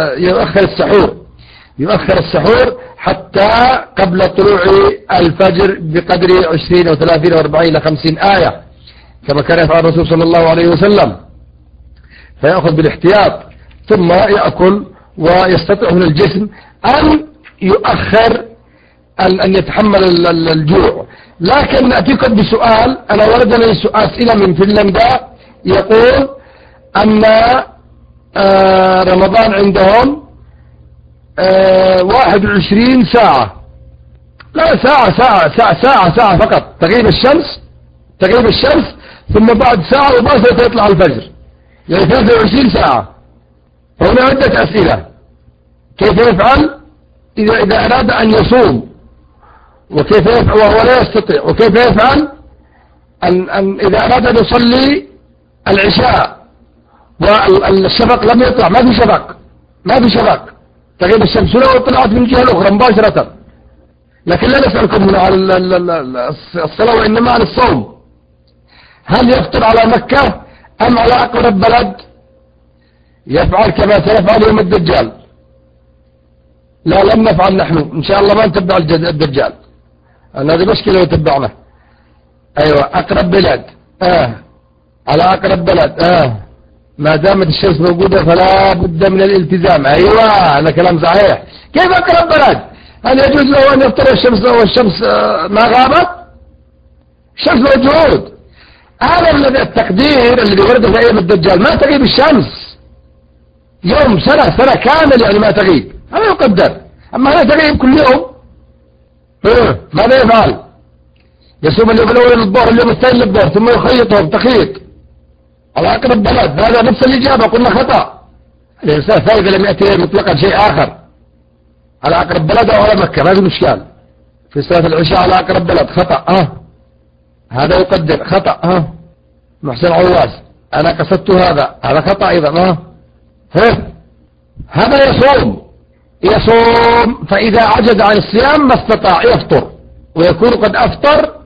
يؤخر السحور حتى قبل طلوع الفجر بقدر 20 أو 30 أو 40 إلى 50 آية كما كان يفعل الرسول صلى الله عليه وسلم، فيأخذ بالاحتياط ثم يأكل، ويستطيع من الجسم أن يؤخر أن يتحمل الجوع. لكن نأتيكم بسؤال، أنا وردني أسئلة من فنلندا يقول أن رمضان عندهم 21 ساعة، لا ساعة فقط تغيب الشمس ثم بعد ساعة مباشرة يطلع الفجر، يعني 23 ساعة. هنا عدة أسئلة، كيف يفعل إذا أراد أن يصوم، وكيف يفعل وهو لا يستطيع، وكيف يفعل أن إذا أراد أن يصلي العشاء والشفق لم يطلع، ما في شفق تغيب الشمس لو طلعت من الجهة الأخرى مباشرة. لكن لا نسألكم هنا على الصلاة وإنما عن الصوم، هل يفطر على مكة أم على أقرب بلد؟ يفعل كما سيفعل يوم الدجال. لا لم نفعل نحن إن شاء الله، ما نتبع الدجال، هذه مشكلة لو تبعنا. أيوة أقرب بلد على أقرب بلد ما دامت الشمس موجودة فلا بد من الالتزام. أيوة هذا كلام صحيح. كيف أقرب بلد؟ هل يجوز له أن يفطر والشمس ما غابت؟ الشمس موجود. هذا التقدير الذي ورد في أيام الدجال، ما تغيب الشمس يوم سنة كامل، يعني ما تغيب، هذا يقدر. أما لا تغيب كل يوم ماذا يفعل؟ يصوم اليوم الأول للظهر، اليوم الثاني للظهر، ثم يخيطهم تخيط على أقرب بلد. هذا نفس الإجابة، قلنا خطأ. الإنسان فائدة لم يأتي مطلقا شيء آخر، على أقرب بلد أو على مكة ما في مشكال. في صلاة العشاء على أقرب بلد خطأ هذا يقدر خطأ محسن عواس أنا قصدت هذا خطأ أيضا هذا يصوم فإذا عجز عن الصيام ما استطاع يفطر ويكون قد أفطر.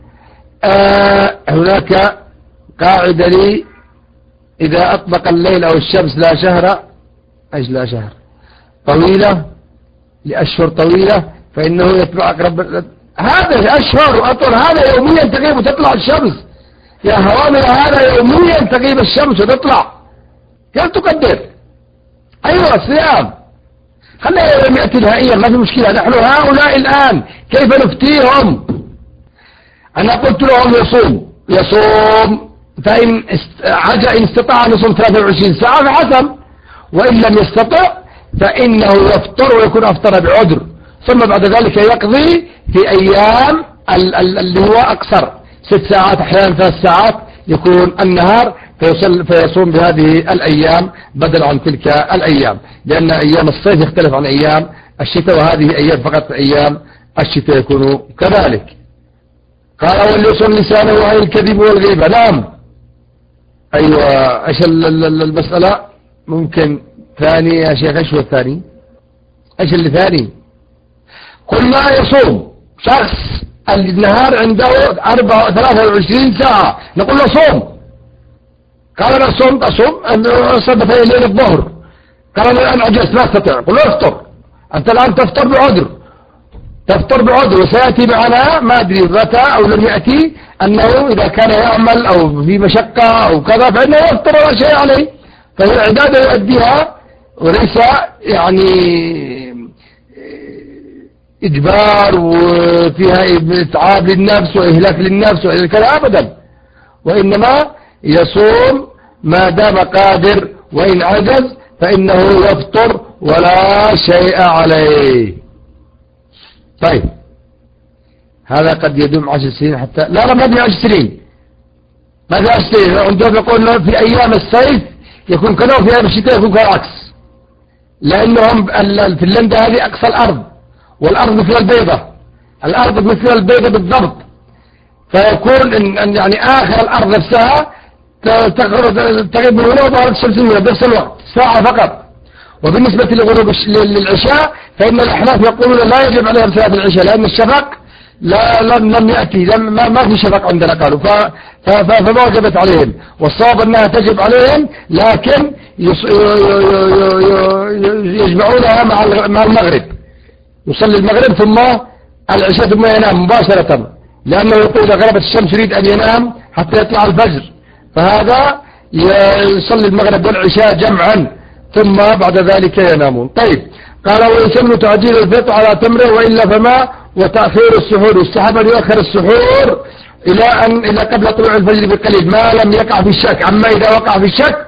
هناك قاعدة لي إذا أطبق الليل أو الشمس لا شهر طويلة لأشهر طويلة فإنه يتبع أقرب. هذا أشهر أطول، هذا يوميا تغيب وتطلع الشمس يا هوامر، هذا يوميا تغيب الشمس وتطلع. كيف تقدر؟ أيوة الصيام خلينا يوم يأتي نهائيا ما في مشكلة. نحن هؤلاء الآن كيف نفتيهم؟ أنا قلت لهم يصوم فإن إن استطاع أن يصوم 23 ساعة فحسن، وإن لم يستطع فإنه يفطر ويكون أفطر بعذر، ثم بعد ذلك يقضي في أيام اللي هو أقصر 6 ساعات أحيانا 3 ساعات يكون النهار، فيصوم بهذه الأيام بدل عن تلك الأيام، لأن أيام الصيف يختلف عن أيام الشتاء، وهذه أيام فقط أيام الشتاء يكون كذلك. قال وليصم لسانه عن الكذب والغيبة. نعم أيوة. إيش المسألة ممكن ثاني يا شيخ؟ إيش هو الثاني؟ إيش اللي ثاني؟ قلنا يصوم شخص النهار عنده 23 ساعة، نقول له صوم. قال أنا أصوم صدف ليل الظهر. قال أنا الآن عجزت لا أستطيع. قل له افطر، أنت الآن تفطر بعذر، وسيأتي معنا ما أدري متى أو لم يأتي أنه إذا كان يعمل أو في مشقة أو كذا فإنه يفطر ولا شيء عليه، فهي العبادة يؤديها وليس يعني إجبار وفيها إتعاب للنفس وإهلاك للنفس وكذا أبدا، وإنما يصوم ما دام قادر، وإن عجز فإنه يفطر ولا شيء عليه. طيب هذا قد يدوم 10 سنين حتى لا ما في 10 سنين، ما في 10 سنين. عندهم يقول في أيام الصيف يكون كذا وفي أيام الشتاء يكون كالعكس، لأنهم فنلندا هذه أقصى الأرض، والأرض مثل البيضة بالضبط، فيكون إن يعني آخر الأرض نفسها تغيب من هنا وظهرت الشمس من هنا بنفس الوقت ساعة فقط. وبالنسبة لغروب للعشاء فإن الأحناف يقولون لا يجب عليهم صلاة العشاء لأن الشفق لم يأتي ما في شفق عندنا قالوا فما وجبت عليهم، والصواب أنها تجب عليهم لكن يجمعونها مع المغرب، يصلي المغرب ثم العشاء ثم ينام مباشرة، لأنه يقول إذا غربت الشمس يريد أن ينام حتى يطلع الفجر، فهذا يصلي المغرب والعشاء جمعا ثم بعد ذلك ينامون. طيب قال ويسن تعجيل الفطر على تمره وإلا فما، وتأخير السحور يستحب أن يؤخر السحور إلى قبل طلوع الفجر بقليل ما لم يقع في الشك. أما إذا وقع في الشك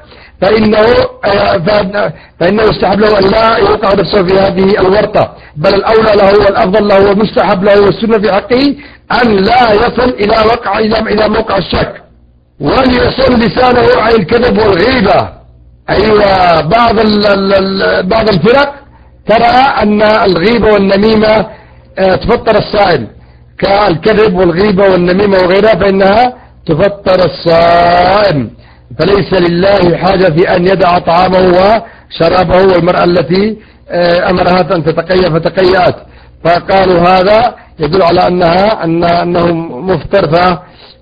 فإنه يستحب له أن لا يوقع نفسه في هذه الورطة، بل الأولى له والأفضل له والمستحب له والسنة في حقه أن لا يصل إلى موقع الشك، وأن يصل لسانه عن الكذب والغيبة. أيوة بعض الفرق ترى أن الغيبة والنميمة تفطر الصائم كالكذب والغيبة والنميمة وغيرها، فإنها تفطر الصائم، فليس لله حاجة في أن يدع طعامه وشرابه، والمرأة التي أمرها أن تتقيأ فتقيأت، فقالوا هذا يدل على أنه مفتر،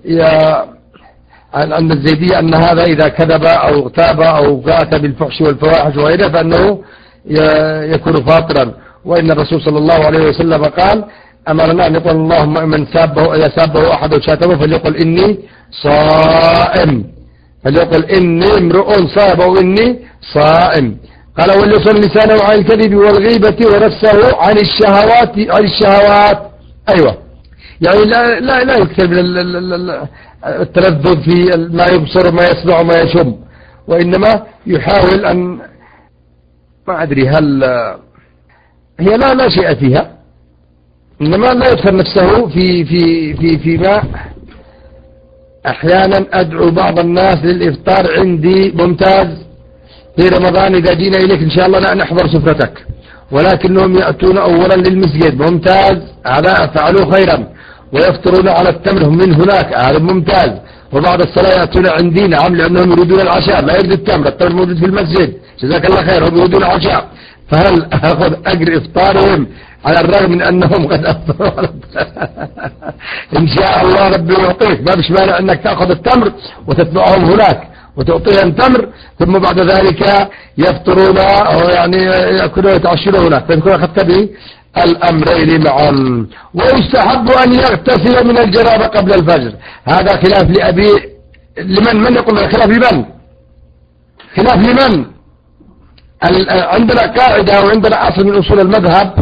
أن الزيدية أن هذا إذا كذب أو اغتاب أو أتى بالفحش والفواحش وغيرها فأنه يكون فاطرا. وإن الرسول صلى الله عليه وسلم قال أمرنا أن يقول اللهم من سابه إذا سابه أحد وشاتمه فليقل إني صائم، فليقل إني امرؤ صائم أو إني صائم. قال وليصن لسانه عن الكذب والغيبة ونفسه عن الشهوات. أيوة يعني لا يكثر من التلذذ في ما يبصر وما يسمع وما يشم، وإنما يحاول أن ما أدري هل هي لا شيء فيها، إنما لا يدخل نفسه فيما أحيانا أدعو بعض الناس للإفطار عندي ممتاز في رمضان إذا جينا إليك إن شاء الله لا نحضر سفرتك، ولكنهم يأتون أولا للمسجد ممتاز، هذا فعلوا خيرا، ويفطرون على التمر من هناك هذا ممتاز، وبعد الصلاة يأتون عندي نعم لأنهم يريدون العشاء لا يريد التمر موجود في المسجد جزاك الله خير هم يريدون العشاء، فهل أخذ أجر إفطارهم على الرغم من أنهم قد أفطروا؟ إن شاء الله ربي يعطيك، ما بش مانع أنك تأخذ التمر وتتبعهم هناك وتعطيهم تمر ثم بعد ذلك يفطرون أو يعني يأكلون ويتعشرون هناك، فيكون أخذت به الأمرين معا. ويستحب أن يغتسل من الجنابة قبل الفجر، هذا خلاف لأبي من يقول خلاف لمن؟ خلاف لمن؟ عندنا قاعدة وعندنا أصل من أصول المذهب،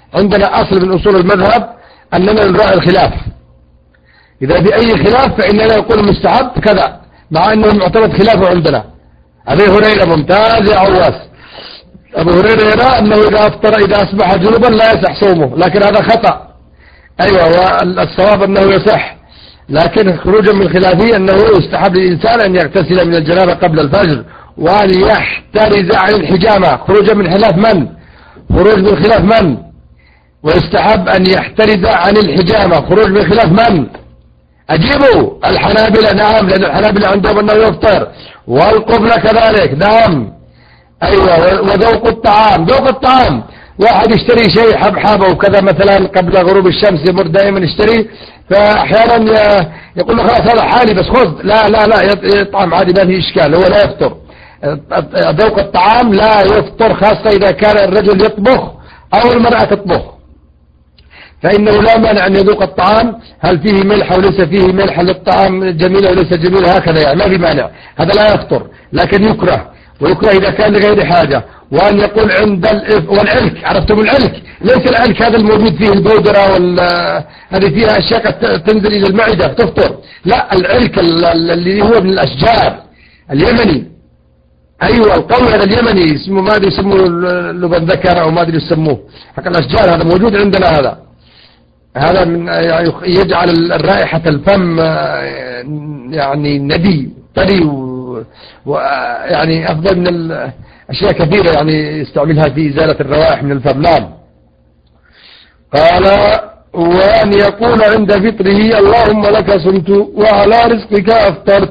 أننا نراعي الخلاف، إذا بأي خلاف فإننا يقول مستحب كذا، مع أنه معتمد خلافه عندنا. أبي هريرة ممتاز يا عواس، أبو هريرة يرى أنه إذا أفطر إذا أصبح جنوبا لا يصح صومه، لكن هذا خطأ. أيوة والصواب أنه يصح، لكن خروجا من خلافه أنه يستحب للإنسان أن يغتسل من الجنابة قبل الفجر وأن يحترز عن الحجامة. خروجا من خلاف من؟ خروج من خلاف من؟ ويستحب أن يحترز عن الحجامة. خروج من خلاف من؟ أجيبوا الحنابلة نعم، لأن الحنابلة عندهم أنه يفطر، والقبلة كذلك نعم. أيوة وذوق الطعام، ذوق الطعام واحد يشتري شيء حبحابة وكذا مثلا قبل غروب الشمس يمر دائما يشتري، فأحيانا يقول له خلاص هذا حالي بس خذ، لا يطعم عادي ما في إشكال، هو لا يفطر. ذوق الطعام لا يفطر، خاصة إذا كان الرجل يطبخ أو المرأة تطبخ، فإنه لا مانع أن يذوق الطعام هل فيه ملح وليس فيه ملح، هل الطعام جميل وليس جميل، هكذا يعني ما في مانع، هذا لا يفطر، لكن يكره، ويكره إذا كان لغير حاجة. وأن يقول عند والعلك، عرفتم العلك؟ ليس العلك هذا الموجود فيه البودرة هذه فيها أشياء تنزل إلى المعدة تفطر، لا العلك اللي هو من الأشجار اليمني. أيوة القوي هذا اليمني اسمه ما أدري يسموه لبن ذكر أو ما أدري يسموه حق الأشجار، هذا موجود عندنا، هذا من يعني يجعل رائحة الفم يعني ندي طري، ويعني أفضل من الأشياء كثيرة يعني يستعملها في إزالة الروائح من الفم. نعم. قال وأن يقول عند فطره اللهم لك صمت وعلى رزقك أفطرت،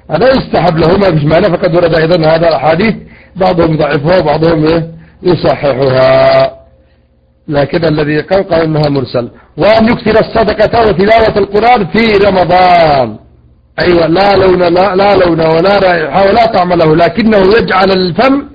هذا يستحب له ما فيش معنى. فقد ورد أيضا هذا الأحاديث بعضهم يضعفها وبعضهم يصححها، لكن الذي قال إنها مرسل. وأن يكثر الصدقة وتلاوة القرآن في رمضان. أيوة، لا لون ولا رائحة ولا طعم له، لكنه يجعل الفم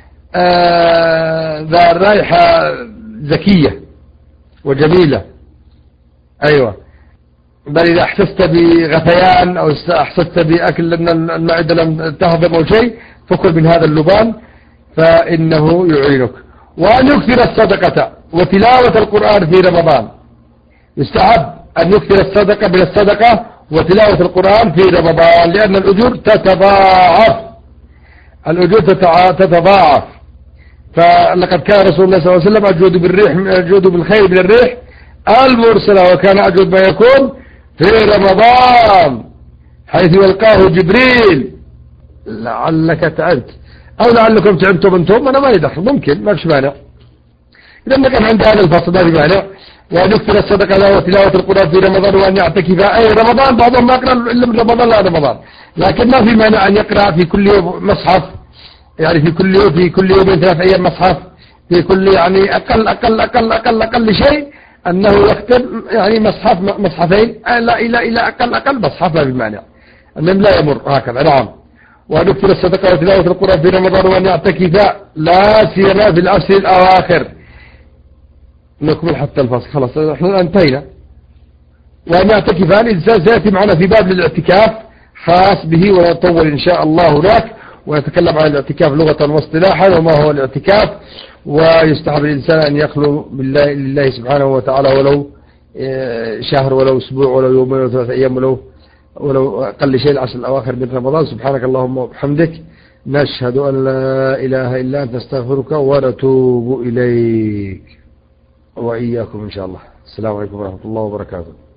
ذا رائحة زكية وجميلة. أيوة، بل إذا أحسست بغثيان أو أحسست بأكل أن المعدة لم تهضم أو شيء، فكل من هذا اللبان فإنه يعينك. وأن يكثر الصدقة وتلاوة القرآن في رمضان. يستحب أن يكثر الصدقة من الصدقة وتلاوة القرآن في رمضان، لأن الأجور تتضاعف. الأجور تتضاعف. فلقد كان رسول الله صلى الله عليه وسلم أجود بالخير من الريح المرسلة، وكان أجود ما يكون في رمضان حيث يلقاه جبريل. لعلك تعبت أو لعلكم تعبتم أنتم، أنا ما يدخل، ممكن ما فيش مانع إذا ما كان عند هذا الفصل، ما في مانع. وأن يكثر الصدقة وتلاوة القرآن في رمضان، وأن يعتكف أي رمضان. بعضهم ما يقرأ إلا من رمضان لا رمضان، لكن ما في مانع أن يقرأ في كل يوم مصحف، يعني في كل يوم 3 أيام مصحف، في كل يعني أقل شيء أنه يختم يعني مصحفين، لا إلى أقل مصحف، ما في مانع، أنهم لا يمر هكذا. نعم. وأن يكثر الصدقة وتلاوة القرآن في رمضان، وأن يعتكف لا سيما في العشر الأواخر. نكمل حتى الفصل، خلاص احنا انتهينا. وأن يعتكف الإنسان سيأتي معنا في باب الاعتكاف خاص به، ونطول إن شاء الله هناك، ونتكلم عن الاعتكاف لغة واصطلاحا وما هو الاعتكاف. ويستحب الإنسان أن يخلو لله سبحانه وتعالى ولو شهر، ولو أسبوع، ولو يومين، ولو 3 أيام، ولو أقل شيء العشر الأواخر من رمضان. سبحانك اللهم وبحمدك، نشهد أن لا إله إلا أنت، نستغفرك ونتوب إليك وإياكم إن شاء الله. السلام عليكم ورحمة الله وبركاته.